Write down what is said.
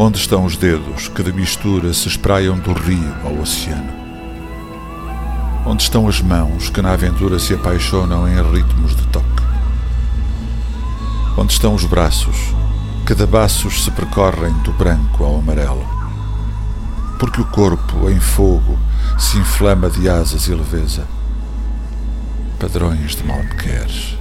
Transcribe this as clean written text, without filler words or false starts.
Onde estão os dedos que de mistura se espraiam do rio ao oceano? Onde estão as mãos que na aventura se apaixonam em ritmos de toque? Onde estão os braços que de baços se percorrem do branco ao amarelo? Porque o corpo em fogo se inflama de asas e leveza. Padrões de mal me queres.